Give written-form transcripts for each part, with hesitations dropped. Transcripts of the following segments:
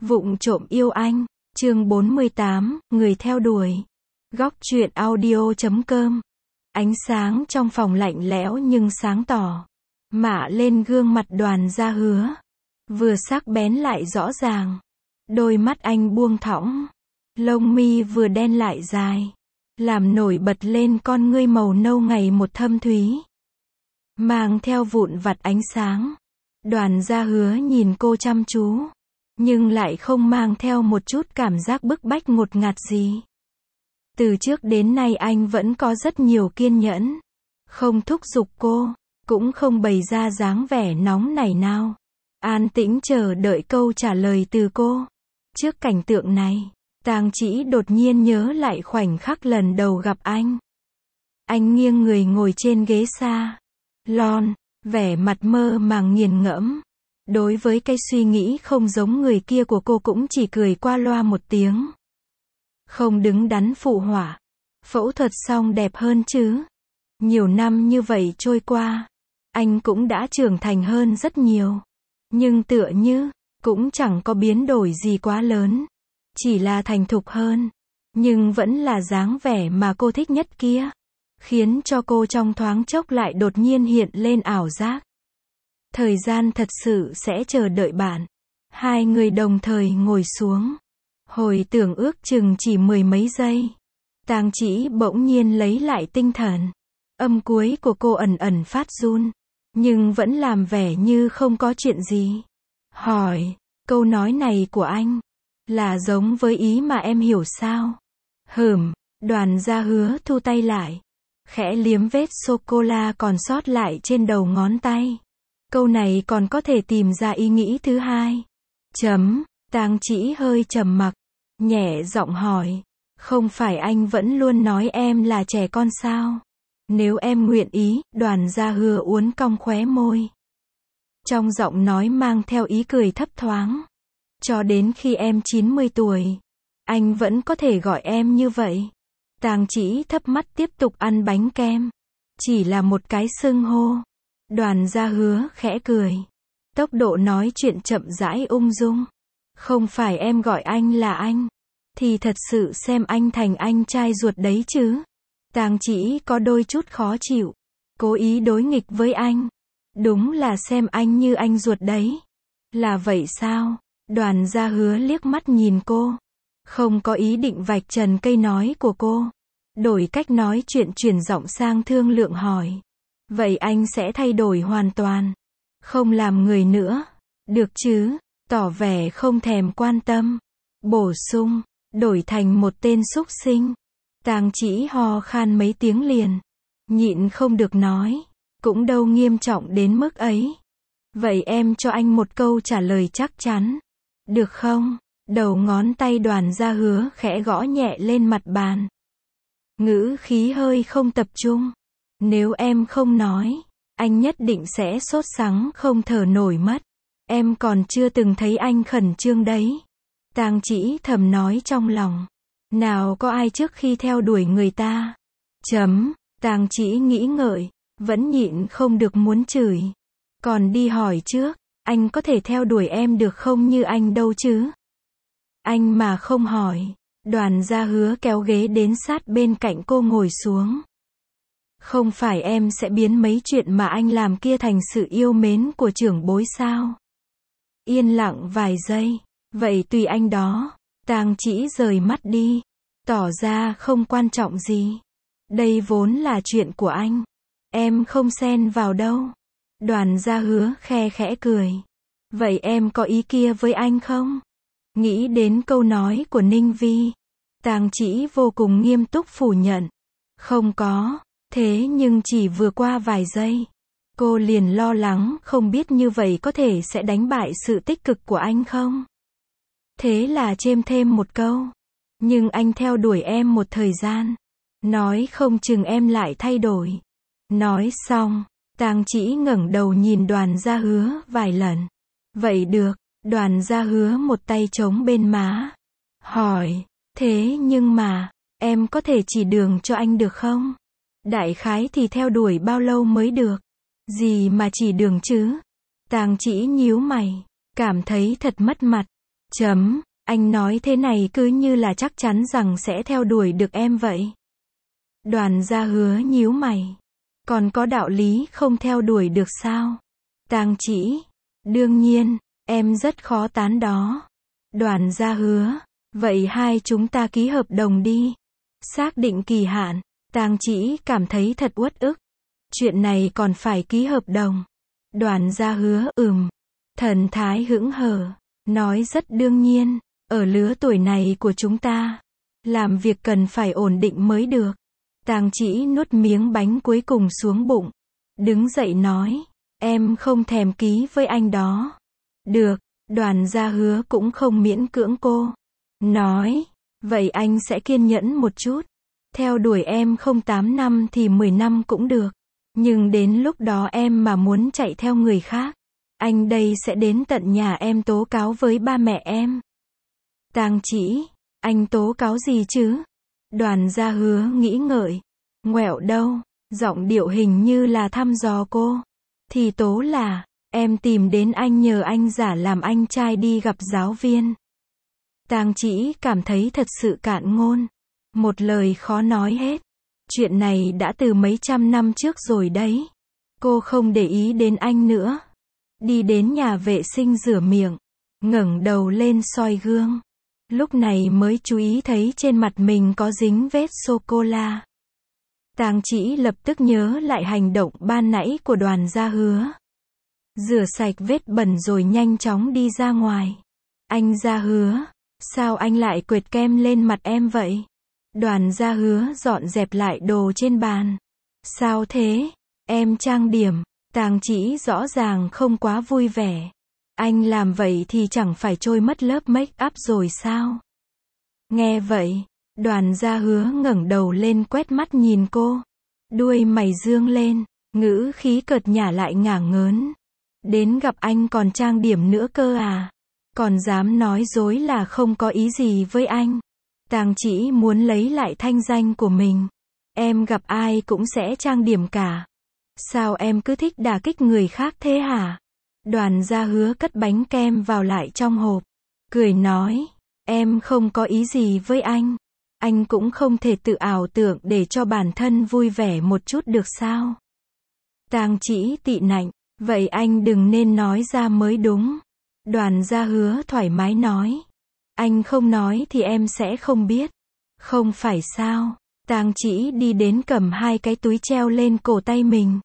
Vụng trộm yêu anh, chương 48, người theo đuổi. Góc truyện audio.com. Ánh sáng trong phòng lạnh lẽo nhưng sáng tỏ, mạ lên gương mặt Đoàn Gia Hứa. Vừa sắc bén lại rõ ràng. Đôi mắt anh buông thõng, lông mi vừa đen lại dài, làm nổi bật lên con ngươi màu nâu ngày một thâm thúy, mang theo vụn vặt ánh sáng. Đoàn Gia Hứa nhìn cô chăm chú, nhưng lại không mang theo một chút cảm giác bức bách ngột ngạt gì. Từ trước đến nay anh vẫn có rất nhiều kiên nhẫn, không thúc giục cô, cũng không bày ra dáng vẻ nóng nảy nào, an tĩnh chờ đợi câu trả lời từ cô. Trước cảnh tượng này, Tang Chỉ đột nhiên nhớ lại khoảnh khắc lần đầu gặp anh. Anh nghiêng người ngồi trên ghế salon, vẻ mặt mơ màng nghiền ngẫm. Đối với cái suy nghĩ không giống người kia của cô cũng chỉ cười qua loa một tiếng, không đứng đắn phụ họa. Phẫu thuật xong đẹp hơn chứ? Nhiều năm như vậy trôi qua, anh cũng đã trưởng thành hơn rất nhiều. Nhưng tựa như, cũng chẳng có biến đổi gì quá lớn. Chỉ là thành thục hơn. Nhưng vẫn là dáng vẻ mà cô thích nhất kia. Khiến cho cô trong thoáng chốc lại đột nhiên hiện lên ảo giác. Thời gian thật sự sẽ chờ đợi bạn. Hai người đồng thời ngồi xuống. Hồi tưởng ước chừng chỉ mười mấy giây. Tang Chỉ bỗng nhiên lấy lại tinh thần. Âm cuối của cô ẩn ẩn phát run, nhưng vẫn làm vẻ như không có chuyện gì. Hỏi, câu nói này của anh là giống với ý mà em hiểu sao? Đoàn Gia Hứa thu tay lại, khẽ liếm vết sô-cô-la còn sót lại trên đầu ngón tay. Câu này còn có thể tìm ra ý nghĩ thứ hai. Tang Chỉ hơi trầm mặc, nhẹ giọng hỏi, không phải anh vẫn luôn nói em là trẻ con sao? Nếu em nguyện ý, Đoàn Gia Hứa uốn cong khóe môi. Trong giọng nói mang theo ý cười thấp thoáng. Cho đến khi em 90 tuổi, anh vẫn có thể gọi em như vậy. Tang Chỉ thấp mắt tiếp tục ăn bánh kem. Chỉ là một cái xưng hô. Đoàn Gia Hứa khẽ cười. Tốc độ nói chuyện chậm rãi ung dung. Không phải em gọi anh là anh, thì thật sự xem anh thành anh trai ruột đấy chứ. Tang Chỉ có đôi chút khó chịu. Cố ý đối nghịch với anh. Đúng là xem anh như anh ruột đấy. Là vậy sao? Đoàn Gia Hứa liếc mắt nhìn cô. Không có ý định vạch trần cây nói của cô. Đổi cách nói chuyện, chuyển giọng sang thương lượng hỏi. Vậy anh sẽ thay đổi hoàn toàn, không làm người nữa, được chứ? Tỏ vẻ không thèm quan tâm. Bổ sung, đổi thành một tên súc sinh. Tang Chỉ ho khan mấy tiếng liền, nhịn không được nói, cũng đâu nghiêm trọng đến mức ấy. Vậy em cho anh một câu trả lời chắc chắn, được không? Đầu ngón tay Đoàn Gia Hứa khẽ gõ nhẹ lên mặt bàn. Ngữ khí hơi không tập trung. Nếu em không nói, anh nhất định sẽ sốt sắng không thở nổi mất. Em còn chưa từng thấy anh khẩn trương đấy. Tang Chỉ thầm nói trong lòng. Nào có ai trước khi theo đuổi người ta. Tang Chỉ nghĩ ngợi, vẫn nhịn không được muốn chửi. Còn đi hỏi trước, anh có thể theo đuổi em được không như anh đâu chứ? Anh mà không hỏi. Đoàn Gia Hứa kéo ghế đến sát bên cạnh cô ngồi xuống. Không phải em sẽ biến mấy chuyện mà anh làm kia thành sự yêu mến của trưởng bối sao? Yên lặng vài giây. Vậy tùy anh đó. Tang Chỉ rời mắt đi, tỏ ra không quan trọng gì. Đây vốn là chuyện của anh, em không xen vào đâu. Đoàn Gia Hứa khe khẽ cười. Vậy em có ý kia với anh không? Nghĩ đến câu nói của Ninh Vi, Tang Chỉ vô cùng nghiêm túc phủ nhận. Không có. Thế nhưng chỉ vừa qua vài giây, cô liền lo lắng không biết như vậy có thể sẽ đánh bại sự tích cực của anh không? Thế là chêm thêm một câu. Nhưng anh theo đuổi em một thời gian, nói không chừng em lại thay đổi. Nói xong, Tang Chỉ ngẩng đầu nhìn Đoàn Gia Hứa vài lần. Vậy được. Đoàn Gia Hứa một tay chống bên má, hỏi, thế nhưng mà, em có thể chỉ đường cho anh được không? Đại khái thì theo đuổi bao lâu mới được? Gì mà chỉ đường chứ? Tang Chỉ nhíu mày, cảm thấy thật mất mặt. Anh nói thế này cứ như là chắc chắn rằng sẽ theo đuổi được em vậy. Đoàn Gia Hứa nhíu mày. Còn có đạo lý không theo đuổi được sao? Tang Chỉ. Đương nhiên, em rất khó tán đó. Đoàn Gia Hứa. Vậy hai chúng ta ký hợp đồng đi. Xác định kỳ hạn. Tang Chỉ cảm thấy thật uất ức. Chuyện này còn phải ký hợp đồng. Đoàn Gia Hứa thần thái hững hờ. Nói rất đương nhiên. Ở lứa tuổi này của chúng ta, làm việc cần phải ổn định mới được. Tang Chỉ nuốt miếng bánh cuối cùng xuống bụng. Đứng dậy nói. Em không thèm ký với anh đó. Được. Đoàn Gia Hứa cũng không miễn cưỡng cô. Nói. Vậy anh sẽ kiên nhẫn một chút. Theo đuổi em không 8 năm thì 10 năm cũng được. Nhưng đến lúc đó em mà muốn chạy theo người khác, anh đây sẽ đến tận nhà em tố cáo với ba mẹ em. Tang Chỉ. Anh tố cáo gì chứ? Đoàn Gia Hứa nghĩ ngợi. Ngoẹo đâu. Giọng điệu hình như là thăm dò cô. Thì tố là, em tìm đến anh nhờ anh giả làm anh trai đi gặp giáo viên. Tang Chỉ cảm thấy thật sự cạn ngôn. Một lời khó nói hết. Chuyện này đã từ mấy trăm năm trước rồi đấy. Cô không để ý đến anh nữa. Đi đến nhà vệ sinh rửa miệng. Ngẩng đầu lên soi gương. Lúc này mới chú ý thấy trên mặt mình có dính vết sô-cô-la. Tang Chỉ lập tức nhớ lại hành động ban nãy của Đoàn Gia Hứa. Rửa sạch vết bẩn rồi nhanh chóng đi ra ngoài. Anh Gia Hứa, sao anh lại quệt kem lên mặt em vậy? Đoàn Gia Hứa dọn dẹp lại đồ trên bàn. Sao thế? Em trang điểm. Tang Chỉ rõ ràng không quá vui vẻ. Anh làm vậy thì chẳng phải trôi mất lớp make up rồi sao? Nghe vậy, Đoàn Gia Hứa ngẩng đầu lên quét mắt nhìn cô. Đuôi mày dương lên, ngữ khí cợt nhả lại ngả ngớn. Đến gặp anh còn trang điểm nữa cơ à? Còn dám nói dối là không có ý gì với anh. Tang Chỉ muốn lấy lại thanh danh của mình. Em gặp ai cũng sẽ trang điểm cả. Sao em cứ thích đả kích người khác thế hả? Đoàn Gia Hứa cất bánh kem vào lại trong hộp. Cười nói. Em không có ý gì với anh. Anh cũng không thể tự ảo tưởng để cho bản thân vui vẻ một chút được sao? Tang Chỉ tị nạnh. Vậy anh đừng nên nói ra mới đúng. Đoàn Gia Hứa thoải mái nói. Anh không nói thì em sẽ không biết. Không phải sao? Tang Chỉ đi đến cầm hai cái túi treo lên cổ tay mình.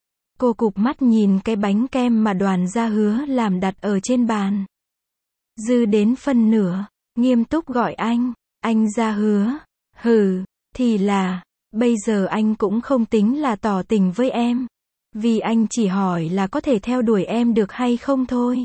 Cô cụp mắt nhìn cái bánh kem mà Đoàn Gia Hứa làm đặt ở trên bàn. Dư đến phân nửa, nghiêm túc gọi anh. Anh Gia Hứa. Hừ, thì là, bây giờ anh cũng không tính là tỏ tình với em. Vì anh chỉ hỏi là có thể theo đuổi em được hay không thôi.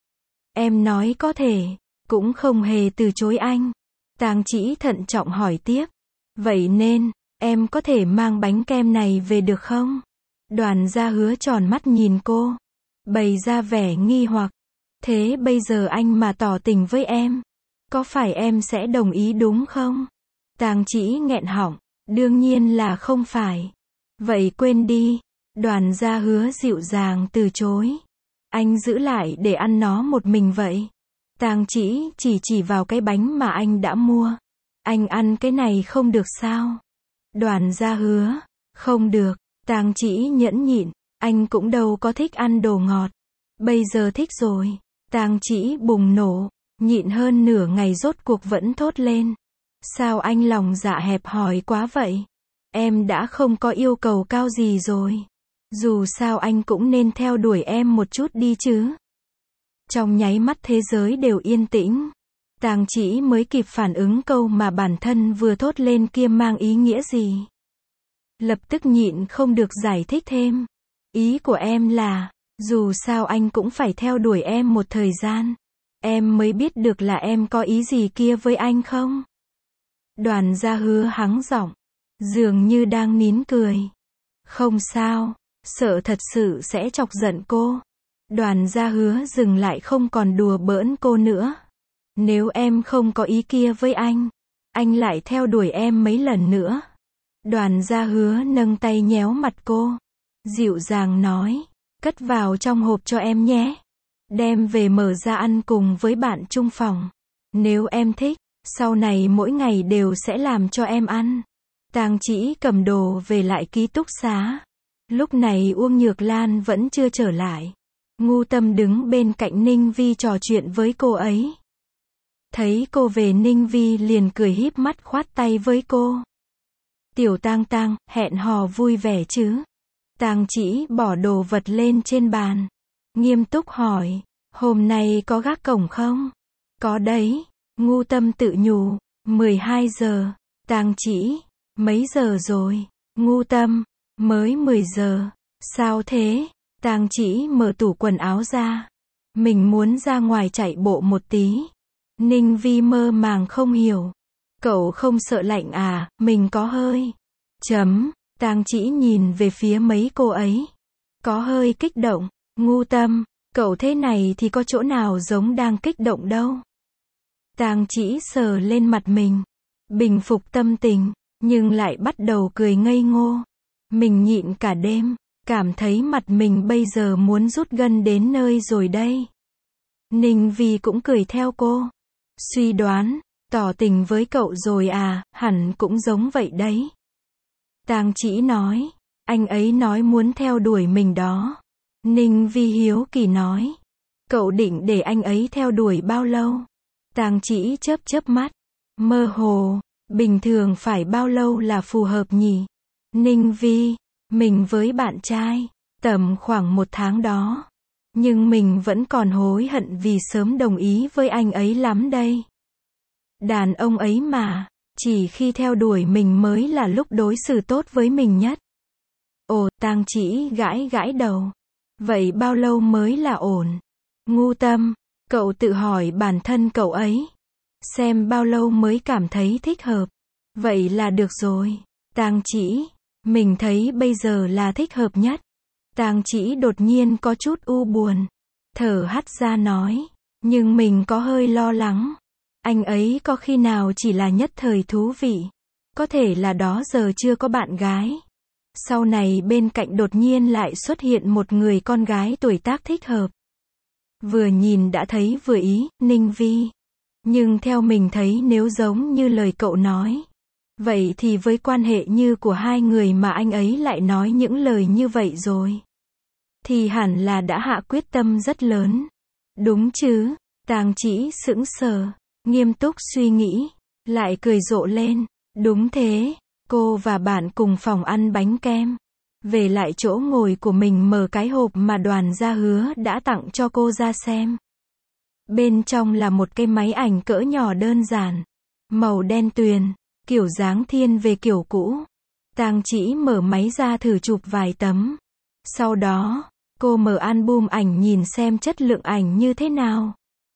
Em nói có thể, cũng không hề từ chối anh. Tang Chỉ thận trọng hỏi tiếp. Vậy nên, em có thể mang bánh kem này về được không? Đoàn Gia Hứa tròn mắt nhìn cô. Bày ra vẻ nghi hoặc. Thế bây giờ anh mà tỏ tình với em, có phải em sẽ đồng ý đúng không? Tang Chỉ nghẹn họng. Đương nhiên là không phải. Vậy quên đi. Đoàn Gia Hứa dịu dàng từ chối. Anh giữ lại để ăn nó một mình vậy. Tang Chỉ chỉ vào cái bánh mà anh đã mua. Anh ăn cái này không được sao? Đoàn Gia Hứa. Không được. Tang Chỉ nhẫn nhịn. Anh cũng đâu có thích ăn đồ ngọt. Bây giờ thích rồi. Tang Chỉ bùng nổ. Nhịn hơn nửa ngày rốt cuộc vẫn thốt lên. Sao anh lòng dạ hẹp hòi quá vậy? Em đã không có yêu cầu cao gì rồi. Dù sao anh cũng nên theo đuổi em một chút đi chứ. Trong nháy mắt thế giới đều yên tĩnh. Tang Chỉ mới kịp phản ứng câu mà bản thân vừa thốt lên kia mang ý nghĩa gì. Lập tức nhịn không được giải thích thêm. Ý của em là, dù sao anh cũng phải theo đuổi em một thời gian. Em mới biết được là em có ý gì kia với anh không? Đoàn Gia Hứa hắng giọng. Dường như đang nín cười. Không sao, sợ thật sự sẽ chọc giận cô. Đoàn Gia Hứa dừng lại không còn đùa bỡn cô nữa. Nếu em không có ý kia với anh lại theo đuổi em mấy lần nữa. Đoàn Gia Hứa nâng tay nhéo mặt cô. Dịu dàng nói. Cất vào trong hộp cho em nhé. Đem về mở ra ăn cùng với bạn chung phòng. Nếu em thích, sau này mỗi ngày đều sẽ làm cho em ăn. Tang Chỉ cầm đồ về lại ký túc xá. Lúc này Uông Nhược Lan vẫn chưa trở lại. Ngu Tâm đứng bên cạnh Ninh Vi trò chuyện với cô ấy. Thấy cô về, Ninh Vi liền cười híp mắt khoát tay với cô. Tiểu Tang Tang, hẹn hò vui vẻ chứ? Tang Chỉ bỏ đồ vật lên trên bàn. Nghiêm túc hỏi, hôm nay có gác cổng không? Có đấy. Ngu Tâm tự nhủ, 12 giờ. Tang Chỉ, mấy giờ rồi? Ngu Tâm, mới 10 giờ. Sao thế? Tang Chỉ mở tủ quần áo ra. Mình muốn ra ngoài chạy bộ một tí. Ninh Vi mơ màng không hiểu. Cậu không sợ lạnh à? Mình có hơi. Tang Chỉ nhìn về phía mấy cô ấy. Có hơi kích động. Ngu Tâm, cậu thế này thì có chỗ nào giống đang kích động đâu. Tang Chỉ sờ lên mặt mình. Bình phục tâm tình, nhưng lại bắt đầu cười ngây ngô. Mình nhịn cả đêm, cảm thấy mặt mình bây giờ muốn rút gân đến nơi rồi đây. Ninh Vi cũng cười theo cô. Suy đoán, tỏ tình với cậu rồi à, hẳn cũng giống vậy đấy. Tang Chỉ nói, anh ấy nói muốn theo đuổi mình đó. Ninh Vi hiếu kỳ nói, cậu định để anh ấy theo đuổi bao lâu? Tang Chỉ chớp chớp mắt, mơ hồ, bình thường phải bao lâu là phù hợp nhỉ? Ninh Vi, mình với bạn trai, tầm khoảng 1 tháng đó. Nhưng mình vẫn còn hối hận vì sớm đồng ý với anh ấy lắm đây. Đàn ông ấy mà, chỉ khi theo đuổi mình mới là lúc đối xử tốt với mình nhất. Ồ, Tang Chỉ gãi gãi đầu. Vậy bao lâu mới là ổn? Ngu Tâm, cậu tự hỏi bản thân cậu ấy. Xem bao lâu mới cảm thấy thích hợp. Vậy là được rồi. Tang Chỉ, mình thấy bây giờ là thích hợp nhất. Tang Chỉ đột nhiên có chút u buồn. Thở hắt ra nói. Nhưng mình có hơi lo lắng. Anh ấy có khi nào chỉ là nhất thời thú vị. Có thể là đó giờ chưa có bạn gái. Sau này bên cạnh đột nhiên lại xuất hiện một người con gái tuổi tác thích hợp. Vừa nhìn đã thấy vừa ý, Ninh Vi. Nhưng theo mình thấy nếu giống như lời cậu nói. Vậy thì với quan hệ như của hai người mà anh ấy lại nói những lời như vậy rồi. Thì hẳn là đã hạ quyết tâm rất lớn. Đúng chứ? Tang Chỉ sững sờ, nghiêm túc suy nghĩ, lại cười rộ lên. Đúng thế, cô và bạn cùng phòng ăn bánh kem. Về lại chỗ ngồi của mình mở cái hộp mà Đoàn Gia Hứa đã tặng cho cô ra xem. Bên trong là một cái máy ảnh cỡ nhỏ đơn giản, màu đen tuyền, kiểu dáng thiên về kiểu cũ. Tang Chỉ mở máy ra thử chụp vài tấm. Sau đó, cô mở album ảnh nhìn xem chất lượng ảnh như thế nào.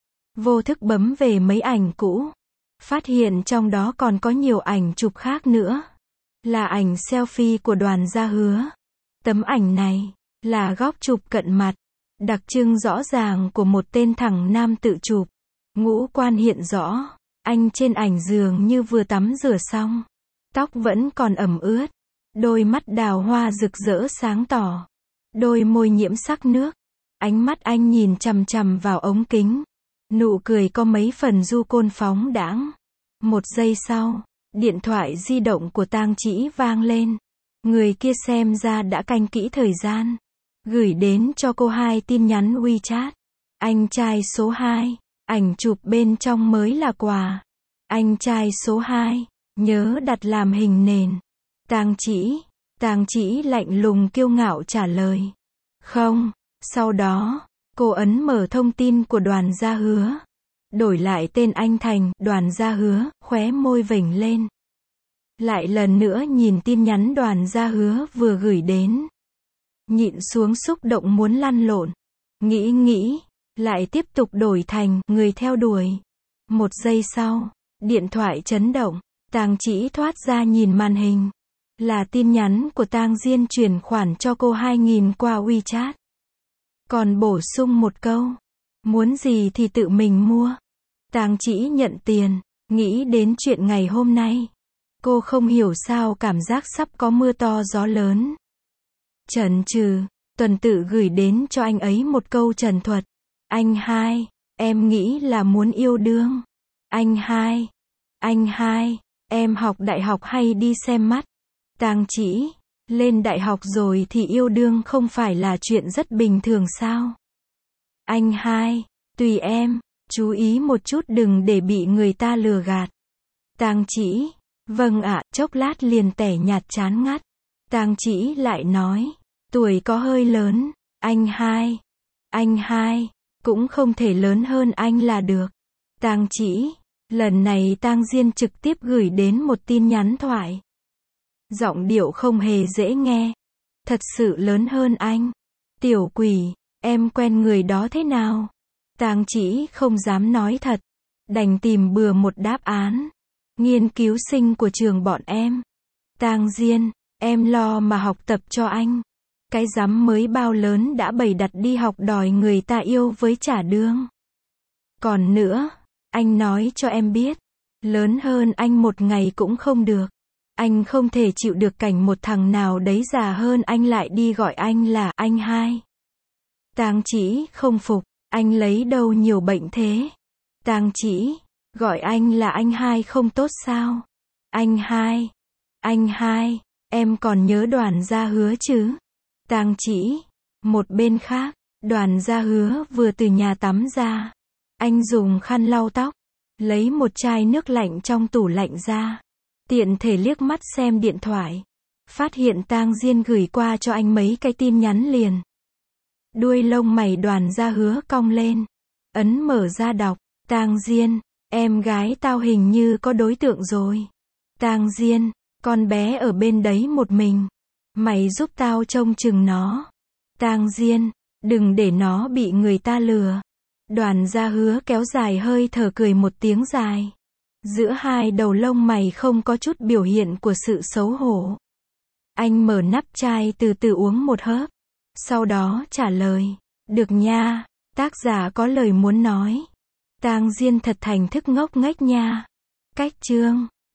Vô thức bấm về mấy ảnh cũ. Phát hiện trong đó còn có nhiều ảnh chụp khác nữa. Là ảnh selfie của Đoàn Gia Hứa. Tấm ảnh này là góc chụp cận mặt, đặc trưng rõ ràng của một tên thẳng nam tự chụp. Ngũ quan hiện rõ, anh trên ảnh dường như vừa tắm rửa xong. Tóc vẫn còn ẩm ướt, đôi mắt đào hoa rực rỡ sáng tỏ, đôi môi nhiễm sắc nước. Ánh mắt anh nhìn chằm chằm vào ống kính. Nụ cười có mấy phần du côn phóng đãng. Một giây sau, điện thoại di động của Tang Chỉ vang lên. Người kia xem ra đã canh kỹ thời gian. Gửi đến cho cô 2 tin nhắn WeChat. Anh trai số 2, ảnh chụp bên trong mới là quà. Anh trai số 2, nhớ đặt làm hình nền. Tang Chỉ lạnh lùng kiêu ngạo trả lời. Không. Sau đó, cô ấn mở thông tin của Đoàn Gia Hứa. Đổi lại tên anh thành Đoàn Gia Hứa, khóe môi vểnh lên. Lại lần nữa nhìn tin nhắn Đoàn Gia Hứa vừa gửi đến. Nhịn xuống xúc động muốn lăn lộn. Nghĩ, lại tiếp tục đổi thành người theo đuổi. Một giây sau, điện thoại chấn động. Tang Chỉ thoát ra nhìn màn hình. Là tin nhắn của Tang Diên chuyển khoản cho cô 2.000 qua WeChat. Còn bổ sung một câu. Muốn gì thì tự mình mua. Tang Chỉ nhận tiền, nghĩ đến chuyện ngày hôm nay. Cô không hiểu sao cảm giác sắp có mưa to gió lớn. Chần chừ, tuần tự gửi đến cho anh ấy một câu trần thuật. Anh hai, em nghĩ là muốn yêu đương. Anh hai, em học đại học hay đi xem mắt? Tang Chỉ, lên đại học rồi thì yêu đương không phải là chuyện rất bình thường sao? Anh hai, tùy em, chú ý một chút đừng để bị người ta lừa gạt. Tang Chỉ, vâng ạ, chốc lát liền tẻ nhạt chán ngắt. Tang Chỉ lại nói, tuổi có hơi lớn, anh hai, cũng không thể lớn hơn anh là được. Tang Chỉ, lần này Tang Diên trực tiếp gửi đến một tin nhắn thoại. Giọng điệu không hề dễ nghe. Thật sự lớn hơn anh. Tiểu quỷ, em quen người đó thế nào? Tang Chỉ không dám nói thật, đành tìm bừa một đáp án. Nghiên cứu sinh của trường bọn em. Tang Diên, em lo mà học tập cho anh. Cái rắm mới bao lớn đã bày đặt đi học đòi người ta yêu với trả đương. Còn nữa, anh nói cho em biết, lớn hơn anh một ngày cũng không được. Anh không thể chịu được cảnh một thằng nào đấy già hơn anh lại đi gọi anh là anh hai. Tang Chỉ không phục, anh lấy đâu nhiều bệnh thế? Tang Chỉ, gọi anh là anh hai không tốt sao? Anh hai, em còn nhớ Đoàn Gia Hứa chứ? Tang Chỉ, một bên khác, Đoàn Gia Hứa vừa từ nhà tắm ra. Anh dùng khăn lau tóc, lấy một chai nước lạnh trong tủ lạnh ra. Tiện thể liếc mắt xem điện thoại. Phát hiện Tang Diên gửi qua cho anh mấy cái tin nhắn liền. Đuôi lông mày Đoàn Gia Hứa cong lên. Ấn mở ra đọc. Tang Diên, em gái tao hình như có đối tượng rồi. Tang Diên, con bé ở bên đấy một mình. Mày giúp tao trông chừng nó. Tang Diên, đừng để nó bị người ta lừa. Đoàn Gia Hứa kéo dài hơi thở cười một tiếng dài. Giữa hai đầu lông mày không có chút biểu hiện của sự xấu hổ. Anh mở nắp chai từ từ uống một hớp. Sau đó trả lời. Được nha, tác giả có lời muốn nói. Tang Diên thật thành thức ngốc nghếch nha. Cách chương